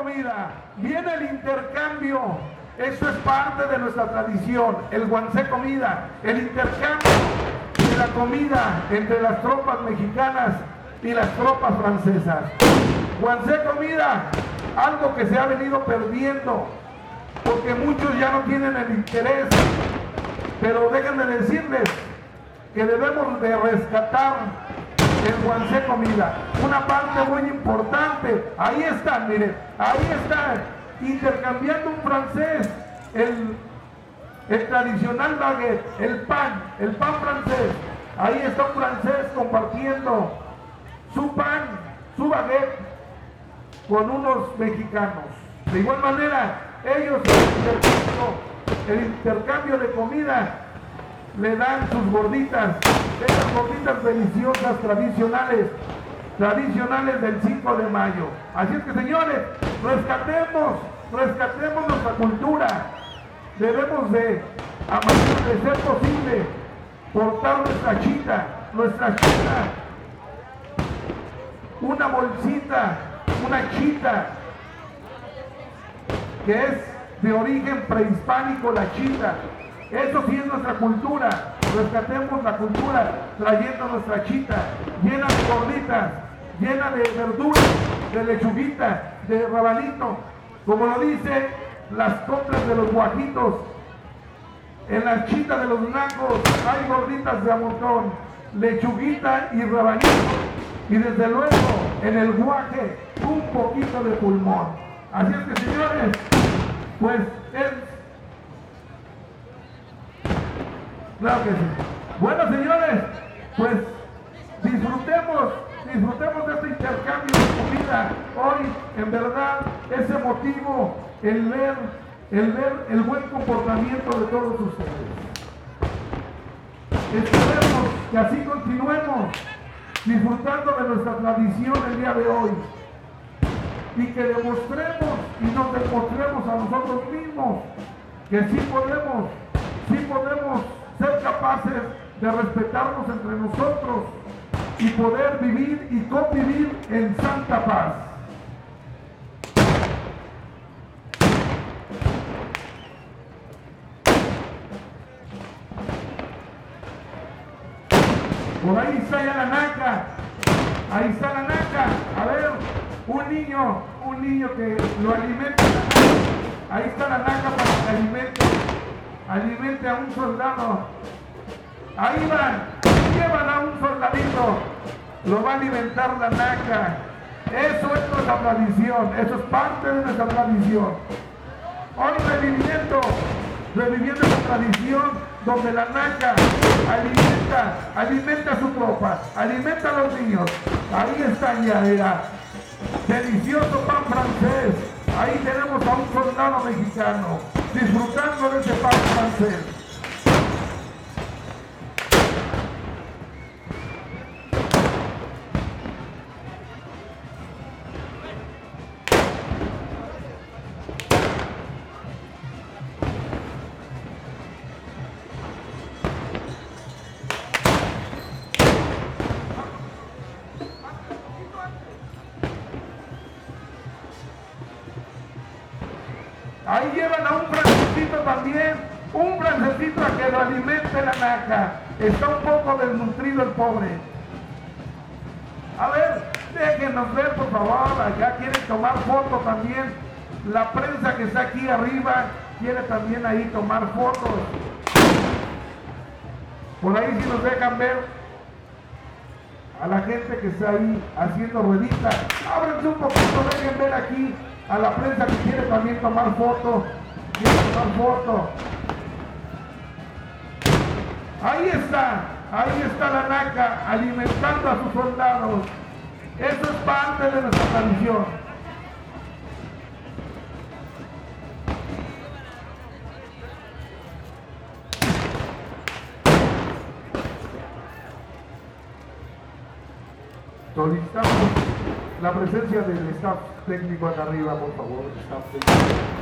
comida, viene el intercambio. Eso es parte de nuestra tradición, el guansé comida, el intercambio de la comida entre las tropas mexicanas y las tropas francesas. Guansé comida, algo que se ha venido perdiendo, porque muchos ya no tienen el interés, pero déjenme decirles que debemos de rescatar el guansé comida, una parte muy importante. Ahí están, miren, ahí están, intercambiando un francés, el tradicional baguette, el pan francés. Ahí está un francés compartiendo su pan, su baguette con unos mexicanos. De igual manera, ellos el intercambio de comida le dan sus gorditas, esas gorditas deliciosas tradicionales del 5 de mayo. Así es que, señores, rescatemos nuestra cultura. Debemos de, a manera de ser posible, portar nuestra chita, una bolsita, una chita, que es de origen prehispánico, la chita. Eso sí es nuestra cultura. Rescatemos la cultura trayendo nuestra chita llena de gorditas, llena de verduras, de lechuguita, de rabanito, como lo dice las coplas de los guajitos. En la chita de los nacos hay gorditas de a montón, lechuguita y rabanito, y desde luego en el guaje un poquito de pulmón. Así es que, señores, pues claro que sí. Bueno, señores, pues disfrutemos de este intercambio de comida. Hoy, en verdad, es emotivo el ver el buen comportamiento de todos ustedes. Esperemos que así continuemos disfrutando de nuestra tradición el día de hoy, y que demostremos y nos demostremos a nosotros mismos que sí podemos ser capaces de respetarnos entre nosotros y poder vivir y convivir en santa paz. Por ahí está ya la naca, ahí está la naca. A ver, un niño que lo alimenta. Ahí está la naca para que alimente a un soldado. Ahí llevan a un soldadito, lo va a alimentar la naca. Eso es nuestra tradición, eso es parte de nuestra tradición. Hoy reviviendo esa tradición donde la naca alimenta a su tropa, alimenta a los niños. Ahí está ya, delicioso pan francés. Ahí tenemos a un soldado mexicano disfrutando de ese pan francés. Ahí llevan a un francesito también, un francesito a que lo alimente la naca. Está un poco desnutrido el pobre. A ver, déjenos ver, por favor. Allá quieren tomar foto también. La prensa que está aquí arriba quiere también ahí tomar fotos. Por ahí si nos dejan ver a la gente que está ahí haciendo ruedita. Ábrense un poquito, dejen ver aquí a la prensa que quiere también tomar foto. Ahí está la naca alimentando a sus soldados. Eso es parte de nuestra tradición. Solicitamos la presencia del staff técnico acá arriba, por favor, staff técnico.